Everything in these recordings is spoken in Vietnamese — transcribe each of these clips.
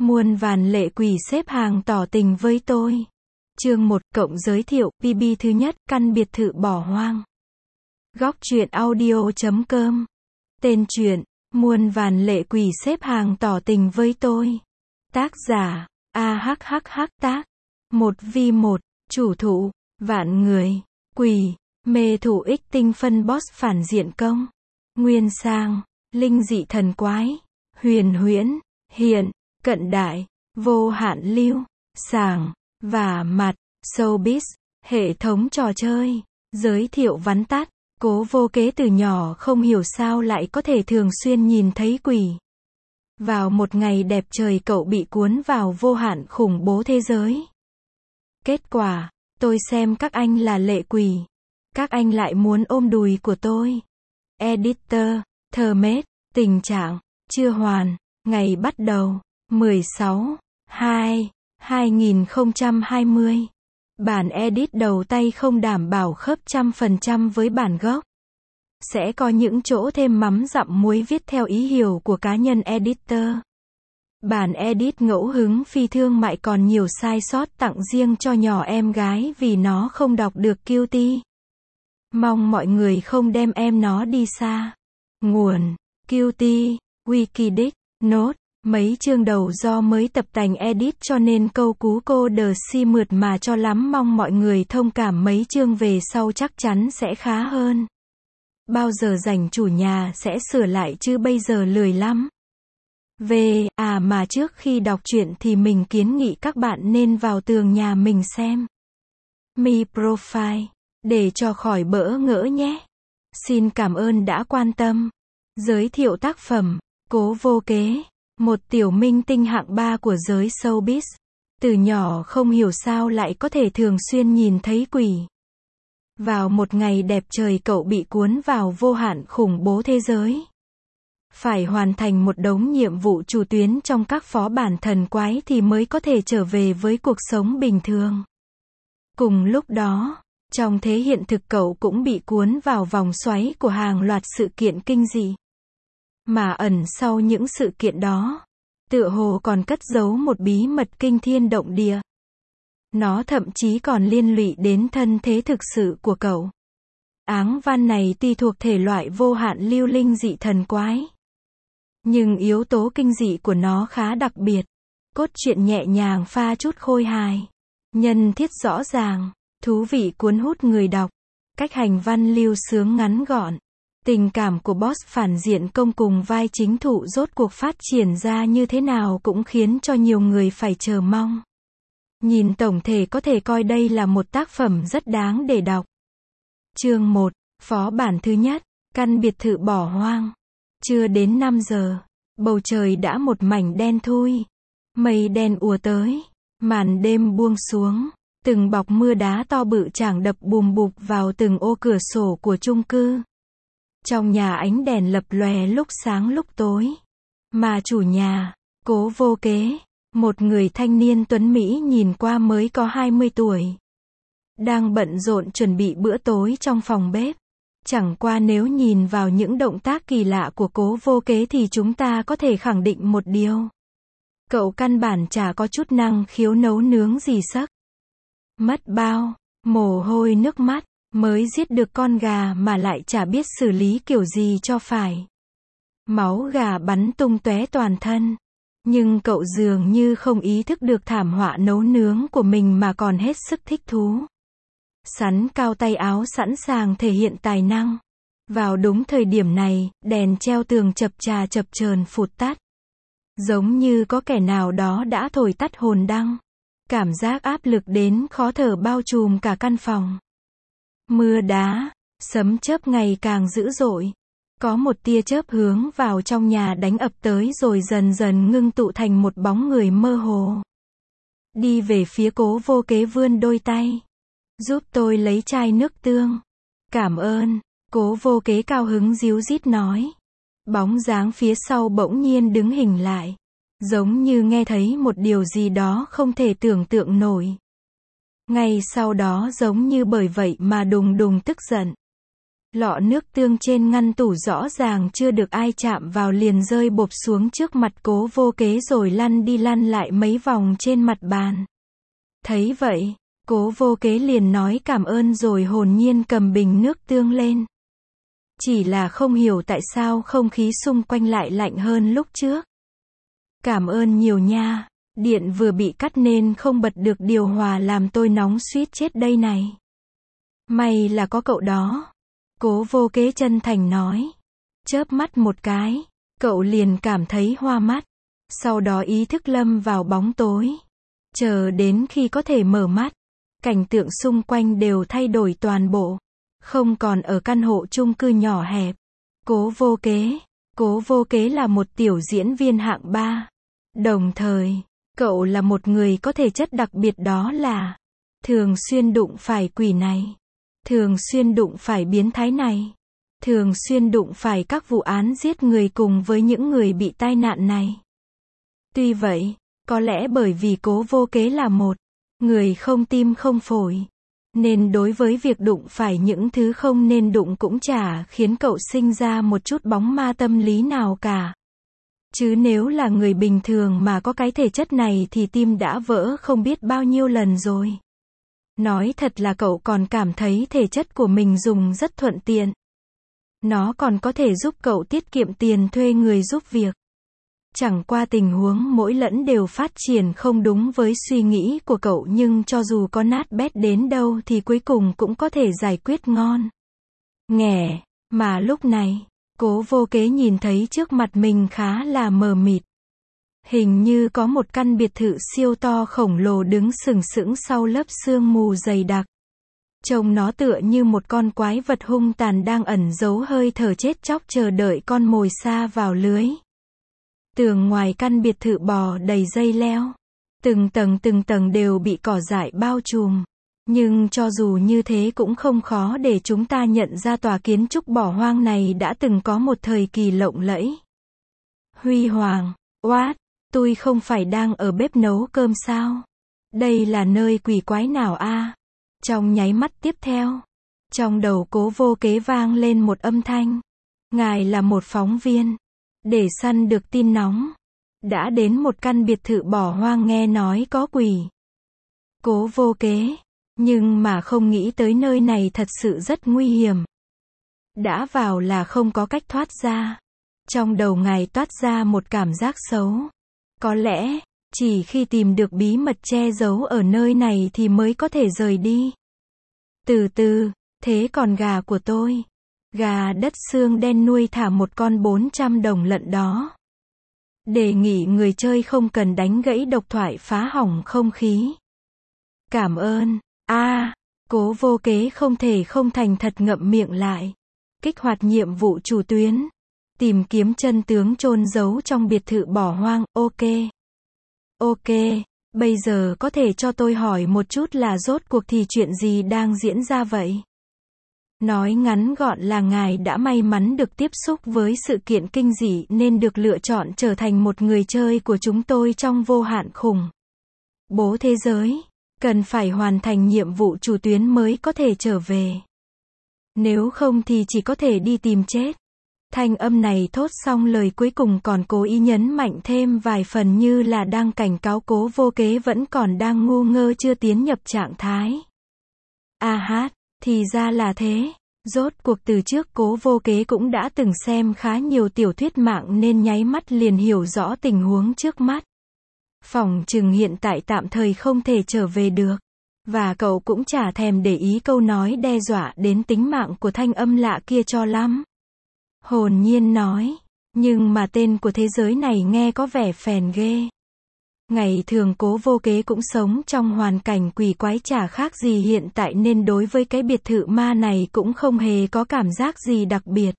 Muôn vàn lệ quỷ xếp hàng tỏ tình với tôi. Chương 1 cộng giới thiệu, PB thứ nhất, căn biệt thự bỏ hoang. Góc truyện audio.com. Tên truyện, muôn vàn lệ quỷ xếp hàng tỏ tình với tôi. Tác giả, AHHH tác. 1v1, chủ thụ, vạn người, quỷ, mê thủ ích tinh phân boss phản diện công. Nguyên sang, linh dị thần quái, huyền huyễn, hiện, cận đại, vô hạn lưu, sàng, và mặt, showbiz, hệ thống trò chơi. Giới thiệu vắn tắt, Cố Vô Kế từ nhỏ không hiểu sao lại có thể thường xuyên nhìn thấy quỷ. Vào một ngày đẹp trời cậu bị cuốn vào vô hạn khủng bố thế giới. Kết quả, tôi xem các anh là lệ quỷ. Các anh lại muốn ôm đùi của tôi. Editor, Thơmết, tình trạng, chưa hoàn, ngày bắt đầu, 16/2/2020. Bản edit đầu tay không đảm bảo khớp 100% với bản gốc. Sẽ có những chỗ thêm mắm dặm muối viết theo ý hiểu của cá nhân editor. Bản edit ngẫu hứng phi thương mại còn nhiều sai sót tặng riêng cho nhỏ em gái vì nó không đọc được Qt. Mong mọi người không đem em nó đi xa. Nguồn, Qt, Wikidic, Nốt. Mấy chương đầu do mới tập tành edit cho nên câu cú cô đờ si mượt mà cho lắm, mong mọi người thông cảm, mấy chương về sau chắc chắn sẽ khá hơn. Bao giờ rảnh chủ nhà sẽ sửa lại chứ bây giờ lười lắm. Mà trước khi đọc truyện thì mình kiến nghị các bạn nên vào tường nhà mình xem Mi Profile, để cho khỏi bỡ ngỡ nhé. Xin cảm ơn đã quan tâm. Giới thiệu tác phẩm, Cố Vô Kế. Một tiểu minh tinh hạng 3 của giới showbiz. Từ nhỏ không hiểu sao lại có thể thường xuyên nhìn thấy quỷ. Vào một ngày đẹp trời cậu bị cuốn vào vô hạn khủng bố thế giới. Phải hoàn thành một đống nhiệm vụ chủ tuyến trong các phó bản thần quái thì mới có thể trở về với cuộc sống bình thường. Cùng lúc đó, trong thế hiện thực cậu cũng bị cuốn vào vòng xoáy của hàng loạt sự kiện kinh dị. Mà ẩn sau những sự kiện đó, tựa hồ còn cất giấu một bí mật kinh thiên động địa. Nó thậm chí còn liên lụy đến thân thế thực sự của cậu. Áng văn này tuy thuộc thể loại vô hạn lưu linh dị thần quái, nhưng yếu tố kinh dị của nó khá đặc biệt. Cốt truyện nhẹ nhàng pha chút khôi hài. Nhân thiết rõ ràng, thú vị cuốn hút người đọc. Cách hành văn lưu sướng ngắn gọn. Tình cảm của boss phản diện công cùng vai chính thụ rốt cuộc phát triển ra như thế nào cũng khiến cho nhiều người phải chờ mong. Nhìn tổng thể có thể coi đây là một tác phẩm rất đáng để đọc. Chương 1, phó bản thứ nhất, căn biệt thự bỏ hoang. Chưa đến 5 giờ, bầu trời đã một mảnh đen thui. Mây đen ùa tới, màn đêm buông xuống, từng bọc mưa đá to bự chảng đập bùm bụp vào từng ô cửa sổ của chung cư. Trong nhà ánh đèn lập lòe lúc sáng lúc tối. Mà chủ nhà, Cố Vô Kế, một người thanh niên tuấn Mỹ nhìn qua mới có 20 tuổi. Đang bận rộn chuẩn bị bữa tối trong phòng bếp. Chẳng qua nếu nhìn vào những động tác kỳ lạ của Cố Vô Kế thì chúng ta có thể khẳng định một điều. Cậu căn bản chả có chút năng khiếu nấu nướng gì sắc. Mất bao mồ hôi nước mắt mới giết được con gà mà lại chả biết xử lý kiểu gì cho phải. Máu gà bắn tung tóe toàn thân. Nhưng cậu dường như không ý thức được thảm họa nấu nướng của mình mà còn hết sức thích thú. Sắn cao tay áo sẵn sàng thể hiện tài năng. Vào đúng thời điểm này, đèn treo tường chập chờn phụt tắt. Giống như có kẻ nào đó đã thổi tắt hồn đăng. Cảm giác áp lực đến khó thở bao trùm cả căn phòng. Mưa đá, sấm chớp ngày càng dữ dội. Có một tia chớp hướng vào trong nhà đánh ập tới rồi dần dần ngưng tụ thành một bóng người mơ hồ. Đi về phía Cố Vô Kế vươn đôi tay. Giúp tôi lấy chai nước tương. Cảm ơn, Cố Vô Kế cao hứng díu dít nói. Bóng dáng phía sau bỗng nhiên đứng hình lại. Giống như nghe thấy một điều gì đó không thể tưởng tượng nổi. Ngay sau đó giống như bởi vậy mà đùng đùng tức giận. Lọ nước tương trên ngăn tủ rõ ràng chưa được ai chạm vào liền rơi bộp xuống trước mặt Cố Vô Kế rồi lăn đi lăn lại mấy vòng trên mặt bàn. Thấy vậy, Cố Vô Kế liền nói cảm ơn rồi hồn nhiên cầm bình nước tương lên. Chỉ là không hiểu tại sao không khí xung quanh lại lạnh hơn lúc trước. Cảm ơn nhiều nha, điện vừa bị cắt nên không bật được điều hòa làm tôi nóng suýt chết đây này. May là có cậu đó. Cố Vô Kế chân thành nói. Chớp mắt một cái, cậu liền cảm thấy hoa mắt. Sau đó ý thức lâm vào bóng tối. Chờ đến khi có thể mở mắt, cảnh tượng xung quanh đều thay đổi toàn bộ. Không còn ở căn hộ chung cư nhỏ hẹp. Cố Vô Kế là một tiểu diễn viên hạng 3. Đồng thời, cậu là một người có thể chất đặc biệt, đó là thường xuyên đụng phải quỷ này, thường xuyên đụng phải biến thái này, thường xuyên đụng phải các vụ án giết người cùng với những người bị tai nạn này. Tuy vậy, có lẽ bởi vì Cố Vô Kế là một người không tim không phổi, nên đối với việc đụng phải những thứ không nên đụng cũng chả khiến cậu sinh ra một chút bóng ma tâm lý nào cả. Chứ nếu là người bình thường mà có cái thể chất này thì tim đã vỡ không biết bao nhiêu lần rồi. Nói thật là cậu còn cảm thấy thể chất của mình dùng rất thuận tiện. Nó còn có thể giúp cậu tiết kiệm tiền thuê người giúp việc. Chẳng qua tình huống mỗi lẫn đều phát triển không đúng với suy nghĩ của cậu, nhưng cho dù có nát bét đến đâu thì cuối cùng cũng có thể giải quyết ngon nghẻ. Mà lúc này, Cố Vô Kế nhìn thấy trước mặt mình khá là mờ mịt. Hình như có một căn biệt thự siêu to khổng lồ đứng sừng sững sau lớp sương mù dày đặc. Trông nó tựa như một con quái vật hung tàn đang ẩn giấu hơi thở chết chóc chờ đợi con mồi sa vào lưới. Tường ngoài căn biệt thự bò đầy dây leo. Từng tầng đều bị cỏ dại bao trùm. Nhưng cho dù như thế cũng không khó để chúng ta nhận ra tòa kiến trúc bỏ hoang này đã từng có một thời kỳ lộng lẫy. Huy hoàng, what? Tôi không phải đang ở bếp nấu cơm sao? Đây là nơi quỷ quái nào a? Trong nháy mắt tiếp theo, trong đầu Cố Vô Kế vang lên một âm thanh. Ngài là một phóng viên. Để săn được tin nóng. Đã đến một căn biệt thự bỏ hoang nghe nói có quỷ. Cố Vô Kế. Nhưng mà không nghĩ tới nơi này thật sự rất nguy hiểm. Đã vào là không có cách thoát ra. Trong đầu ngài toát ra một cảm giác xấu. Có lẽ, chỉ khi tìm được bí mật che giấu ở nơi này thì mới có thể rời đi. Từ từ, thế còn gà của tôi? Gà đất xương đen nuôi thả một con 400 đồng lận đó. Đề nghị người chơi không cần đánh gãy độc thoại phá hỏng không khí. Cảm ơn. Cố Vô Kế không thể không thành thật ngậm miệng lại. Kích hoạt nhiệm vụ chủ tuyến. Tìm kiếm chân tướng chôn giấu trong biệt thự bỏ hoang. Ok, bây giờ có thể cho tôi hỏi một chút là rốt cuộc thì chuyện gì đang diễn ra vậy? Nói ngắn gọn là ngài đã may mắn được tiếp xúc với sự kiện kinh dị nên được lựa chọn trở thành một người chơi của chúng tôi trong vô hạn khủng bố thế giới. Cần phải hoàn thành nhiệm vụ chủ tuyến mới có thể trở về. Nếu không thì chỉ có thể đi tìm chết. Thanh âm này thốt xong lời cuối cùng còn cố ý nhấn mạnh thêm vài phần như là đang cảnh cáo Cố Vô Kế vẫn còn đang ngu ngơ chưa tiến nhập trạng thái. Thì ra là thế. Rốt cuộc từ trước Cố Vô Kế cũng đã từng xem khá nhiều tiểu thuyết mạng nên nháy mắt liền hiểu rõ tình huống trước mắt. Phỏng chừng hiện tại tạm thời không thể trở về được. Và cậu cũng chả thèm để ý câu nói đe dọa đến tính mạng của thanh âm lạ kia cho lắm. Hồn nhiên nói. Nhưng mà tên của thế giới này nghe có vẻ phèn ghê. Ngày thường Cố Vô Kế cũng sống trong hoàn cảnh quỷ quái chả khác gì hiện tại nên đối với cái biệt thự ma này cũng không hề có cảm giác gì đặc biệt.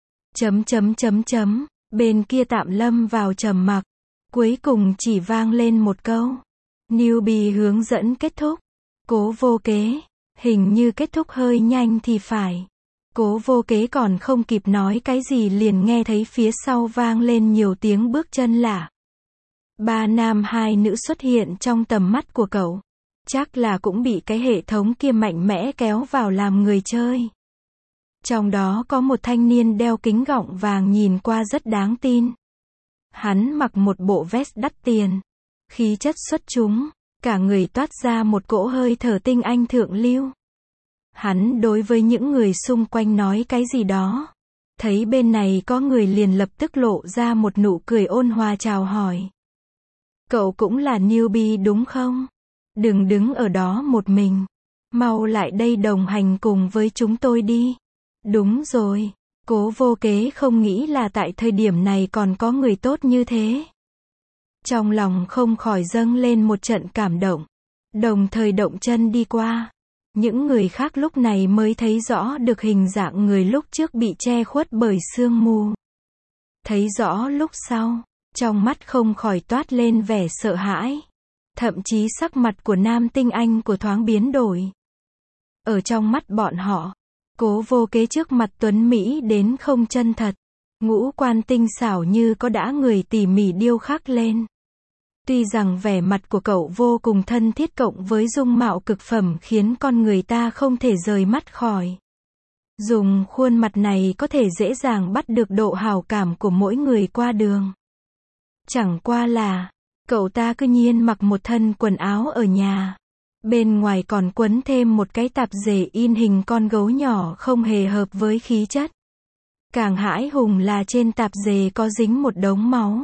Bên kia tạm lâm vào trầm mặc. Cuối cùng chỉ vang lên một câu. Newbie hướng dẫn kết thúc. Cố Vô Kế. Hình như kết thúc hơi nhanh thì phải. Cố Vô Kế còn không kịp nói cái gì liền nghe thấy phía sau vang lên nhiều tiếng bước chân lạ. 3 nam 2 nữ xuất hiện trong tầm mắt của cậu. Chắc là cũng bị cái hệ thống kia mạnh mẽ kéo vào làm người chơi. Trong đó có một thanh niên đeo kính gọng vàng nhìn qua rất đáng tin. Hắn mặc một bộ vest đắt tiền, khí chất xuất chúng, cả người toát ra một cỗ hơi thở tinh anh thượng lưu. Hắn đối với những người xung quanh nói cái gì đó. Thấy bên này có người liền lập tức lộ ra một nụ cười ôn hòa chào hỏi. Cậu cũng là newbie đúng không? Đừng đứng ở đó một mình. Mau lại đây đồng hành cùng với chúng tôi đi. Đúng rồi. Cố Vô Kế không nghĩ là tại thời điểm này còn có người tốt như thế. Trong lòng không khỏi dâng lên một trận cảm động. Đồng thời động chân đi qua. Những người khác lúc này mới thấy rõ được hình dạng người lúc trước bị che khuất bởi sương mù. Thấy rõ lúc sau, trong mắt không khỏi toát lên vẻ sợ hãi. Thậm chí sắc mặt của nam tinh anh của thoáng biến đổi. Ở trong mắt bọn họ, Cố Vô Kế trước mặt tuấn Mỹ đến không chân thật. Ngũ quan tinh xảo như có đã người tỉ mỉ điêu khắc lên. Tuy rằng vẻ mặt của cậu vô cùng thân thiết cộng với dung mạo cực phẩm khiến con người ta không thể rời mắt khỏi. Dùng khuôn mặt này có thể dễ dàng bắt được độ hảo cảm của mỗi người qua đường. Chẳng qua là, cậu ta cứ nhiên mặc một thân quần áo ở nhà. Bên ngoài còn quấn thêm một cái tạp dề in hình con gấu nhỏ không hề hợp với khí chất. Càng hãi hùng là trên tạp dề có dính một đống máu.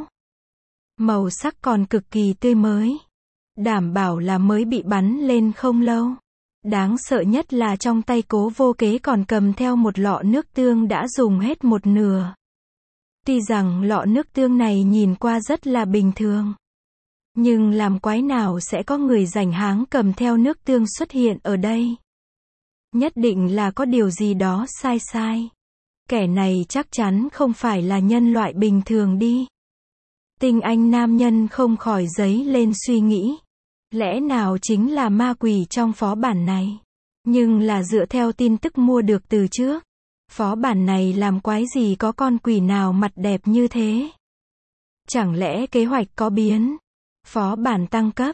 Màu sắc còn cực kỳ tươi mới. Đảm bảo là mới bị bắn lên không lâu. Đáng sợ nhất là trong tay Cố Vô Kế còn cầm theo một lọ nước tương đã dùng hết một nửa. Tuy rằng lọ nước tương này nhìn qua rất là bình thường. Nhưng làm quái nào sẽ có người rảnh háng cầm theo nước tương xuất hiện ở đây. Nhất định là có điều gì đó sai sai. Kẻ này chắc chắn không phải là nhân loại bình thường đi. Tinh anh nam nhân không khỏi dấy lên suy nghĩ. Lẽ nào chính là ma quỷ trong phó bản này? Nhưng là dựa theo tin tức mua được từ trước. Phó bản này làm quái gì có con quỷ nào mặt đẹp như thế? Chẳng lẽ kế hoạch có biến? Phó bản tăng cấp.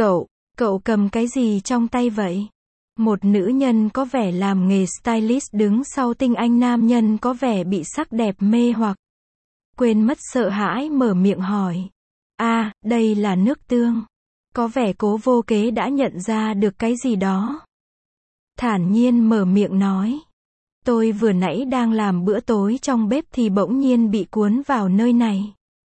Cậu cầm cái gì trong tay vậy? Một nữ nhân có vẻ làm nghề stylist đứng sau tinh anh nam nhân có vẻ bị sắc đẹp mê hoặc. Quên mất sợ hãi mở miệng hỏi. Đây là nước tương. Có vẻ Cố Vô Kế đã nhận ra được cái gì đó. Thản nhiên mở miệng nói. Tôi vừa nãy đang làm bữa tối trong bếp thì bỗng nhiên bị cuốn vào nơi này.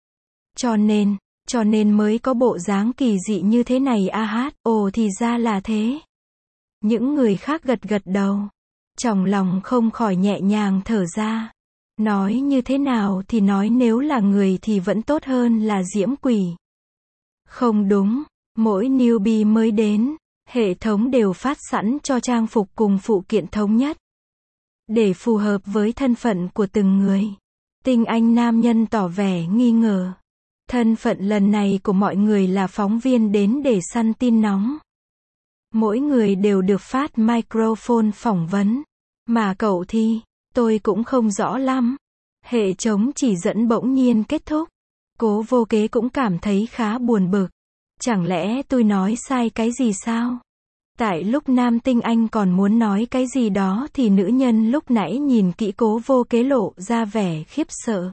Cho nên mới có bộ dáng kỳ dị như thế này ồ thì ra là thế. Những người khác gật gật đầu. Trong lòng không khỏi nhẹ nhàng thở ra. Nói như thế nào thì nói nếu là người thì vẫn tốt hơn là diễm quỷ. Không đúng, mỗi newbie mới đến, hệ thống đều phát sẵn cho trang phục cùng phụ kiện thống nhất. Để phù hợp với thân phận của từng người. Tinh anh nam nhân tỏ vẻ nghi ngờ. Thân phận lần này của mọi người là phóng viên đến để săn tin nóng. Mỗi người đều được phát microphone phỏng vấn. Mà cậu thì, tôi cũng không rõ lắm. Hệ thống chỉ dẫn bỗng nhiên kết thúc. Cố Vô Kế cũng cảm thấy khá buồn bực. Chẳng lẽ tôi nói sai cái gì sao? Tại lúc nam tinh anh còn muốn nói cái gì đó thì nữ nhân lúc nãy nhìn kỹ Cố Vô Kế lộ ra vẻ khiếp sợ.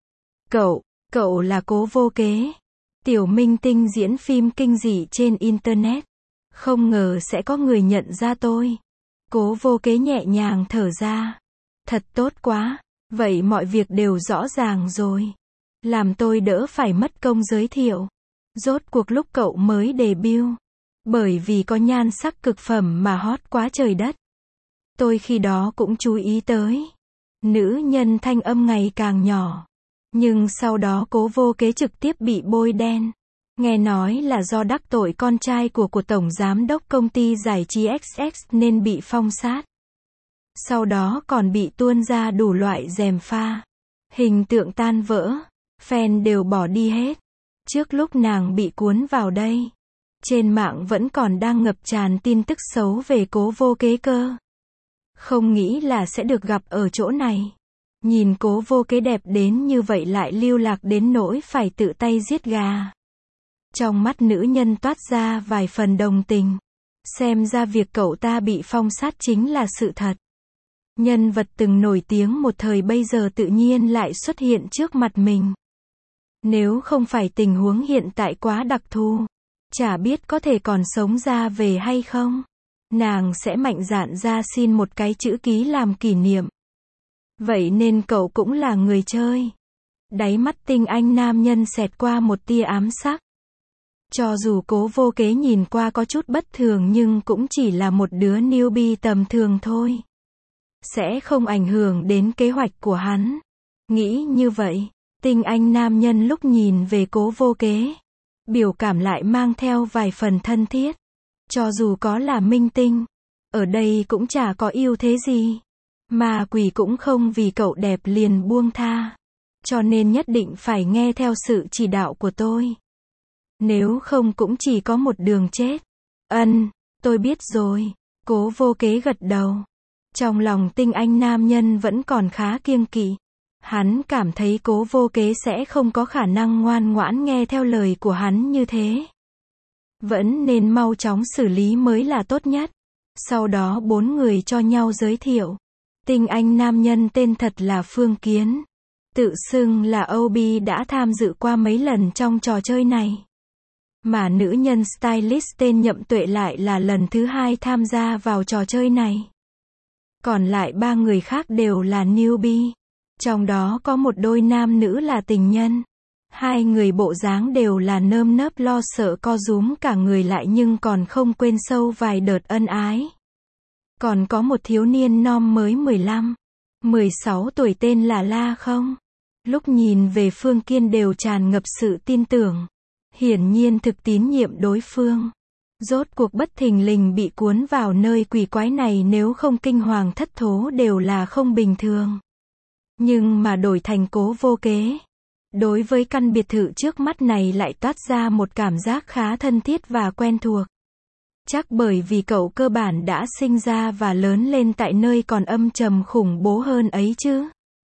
Cậu là Cố Vô Kế. Tiểu minh tinh diễn phim kinh dị trên Internet. Không ngờ sẽ có người nhận ra tôi. Cố Vô Kế nhẹ nhàng thở ra. Thật tốt quá. Vậy mọi việc đều rõ ràng rồi. Làm tôi đỡ phải mất công giới thiệu. Rốt cuộc lúc cậu mới debut. Bởi vì có nhan sắc cực phẩm mà hot quá trời đất. Tôi khi đó cũng chú ý tới. Nữ nhân thanh âm ngày càng nhỏ. Nhưng sau đó Cố Vô Kế trực tiếp bị bôi đen. Nghe nói là do đắc tội con trai của tổng giám đốc công ty giải trí XX nên bị phong sát. Sau đó còn bị tuôn ra đủ loại gièm pha. Hình tượng tan vỡ. Fan đều bỏ đi hết. Trước lúc nàng bị cuốn vào đây, trên mạng vẫn còn đang ngập tràn tin tức xấu về Cố Vô Kế cơ. Không nghĩ là sẽ được gặp ở chỗ này. Nhìn Cố Vô Kế đẹp đến như vậy lại lưu lạc đến nỗi phải tự tay giết gà. Trong mắt nữ nhân toát ra vài phần đồng tình. Xem ra việc cậu ta bị phong sát chính là sự thật. Nhân vật từng nổi tiếng một thời bây giờ tự nhiên lại xuất hiện trước mặt mình. Nếu không phải tình huống hiện tại quá đặc thù, chả biết có thể còn sống ra về hay không. Nàng sẽ mạnh dạn ra xin một cái chữ ký làm kỷ niệm. Vậy nên cậu cũng là người chơi. Đáy mắt tinh anh nam nhân xẹt qua một tia ám sắc. Cho dù Cố Vô Kế nhìn qua có chút bất thường nhưng cũng chỉ là một đứa newbie tầm thường thôi. Sẽ không ảnh hưởng đến kế hoạch của hắn. Nghĩ như vậy, tinh anh nam nhân lúc nhìn về Cố Vô Kế, biểu cảm lại mang theo vài phần thân thiết. Cho dù có là minh tinh, ở đây cũng chả có ưu thế gì. Ma quỷ cũng không vì cậu đẹp liền buông tha. Cho nên nhất định phải nghe theo sự chỉ đạo của tôi. Nếu không cũng chỉ có một đường chết. Tôi biết rồi. Cố Vô Kế gật đầu. Trong lòng tinh anh nam nhân vẫn còn khá kiêng kỵ. Hắn cảm thấy Cố Vô Kế sẽ không có khả năng ngoan ngoãn nghe theo lời của hắn như thế. Vẫn nên mau chóng xử lý mới là tốt nhất. Sau đó 4 người cho nhau giới thiệu. Tinh anh nam nhân tên thật là Phương Kiến. Tự xưng là OB đã tham dự qua mấy lần trong trò chơi này. Mà nữ nhân stylist tên Nhậm Tuệ lại là lần thứ 2 tham gia vào trò chơi này. Còn lại 3 người khác đều là newbie. Trong đó có một đôi nam nữ là tình nhân. 2 người bộ dáng đều là nơm nớp lo sợ co rúm cả người lại nhưng còn không quên sâu vài đợt ân ái. Còn có một thiếu niên non mới 15, 16 tuổi tên là La Không. Lúc nhìn về Phương Kiên đều tràn ngập sự tin tưởng. Hiển nhiên thực tín nhiệm đối phương. Rốt cuộc bất thình lình bị cuốn vào nơi quỷ quái này nếu không kinh hoàng thất thố đều là không bình thường. Nhưng mà đổi thành Cố Vô Kế. Đối với căn biệt thự trước mắt này lại toát ra một cảm giác khá thân thiết và quen thuộc. Chắc bởi vì cậu cơ bản đã sinh ra và lớn lên tại nơi còn âm trầm khủng bố hơn ấy chứ.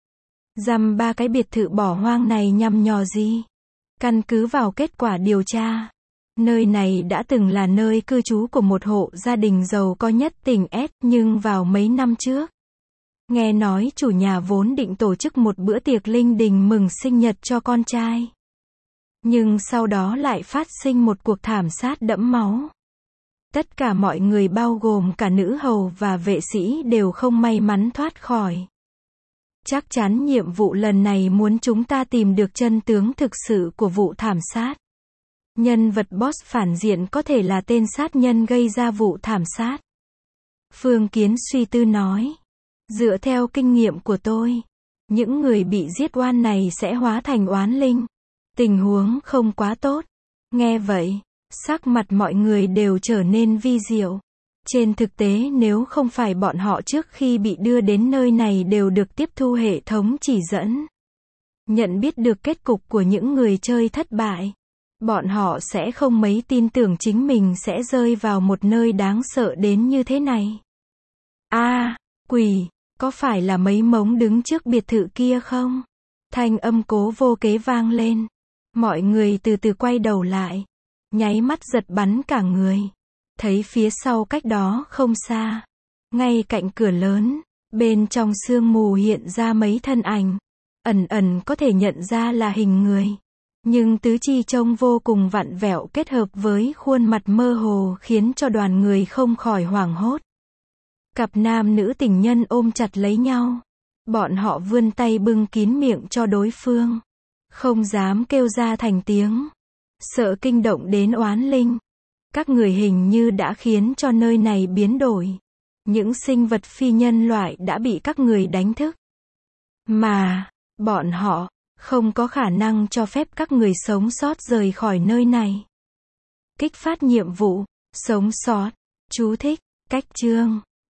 Dăm 3 cái biệt thự bỏ hoang này nhằm nhò gì? Căn cứ vào kết quả điều tra, nơi này đã từng là nơi cư trú của một hộ gia đình giàu có nhất tỉnh S, nhưng vào mấy năm trước, nghe nói chủ nhà vốn định tổ chức một bữa tiệc linh đình mừng sinh nhật cho con trai. Nhưng sau đó lại phát sinh một cuộc thảm sát đẫm máu. Tất cả mọi người bao gồm cả nữ hầu và vệ sĩ đều không may mắn thoát khỏi. Chắc chắn nhiệm vụ lần này muốn chúng ta tìm được chân tướng thực sự của vụ thảm sát. Nhân vật boss phản diện có thể là tên sát nhân gây ra vụ thảm sát. Phương Kiến suy tư nói. Dựa theo kinh nghiệm của tôi, những người bị giết oan này sẽ hóa thành oán linh. Tình huống không quá tốt. Nghe vậy, sắc mặt mọi người đều trở nên vi diệu. Trên thực tế nếu không phải bọn họ trước khi bị đưa đến nơi này đều được tiếp thu hệ thống chỉ dẫn, nhận biết được kết cục của những người chơi thất bại, bọn họ sẽ không mấy tin tưởng chính mình sẽ rơi vào một nơi đáng sợ đến như thế này. Quỷ, có phải là mấy mống đứng trước biệt thự kia không? Thanh âm Cố Vô Kế vang lên. Mọi người từ từ quay đầu lại, nháy mắt giật bắn cả người. Thấy phía sau cách đó không xa, ngay cạnh cửa lớn, bên trong sương mù hiện ra mấy thân ảnh, ẩn ẩn có thể nhận ra là hình người. Nhưng tứ chi trông vô cùng vặn vẹo kết hợp với khuôn mặt mơ hồ khiến cho đoàn người không khỏi hoảng hốt. Cặp nam nữ tình nhân ôm chặt lấy nhau. Bọn họ vươn tay bưng kín miệng cho đối phương. Không dám kêu ra thành tiếng. Sợ kinh động đến oán linh. Các người hình như đã khiến cho nơi này biến đổi. Những sinh vật phi nhân loại đã bị các người đánh thức. Mà, bọn họ không có khả năng cho phép các người sống sót rời khỏi nơi này. Kích phát nhiệm vụ, sống sót. Chú thích, cách chương.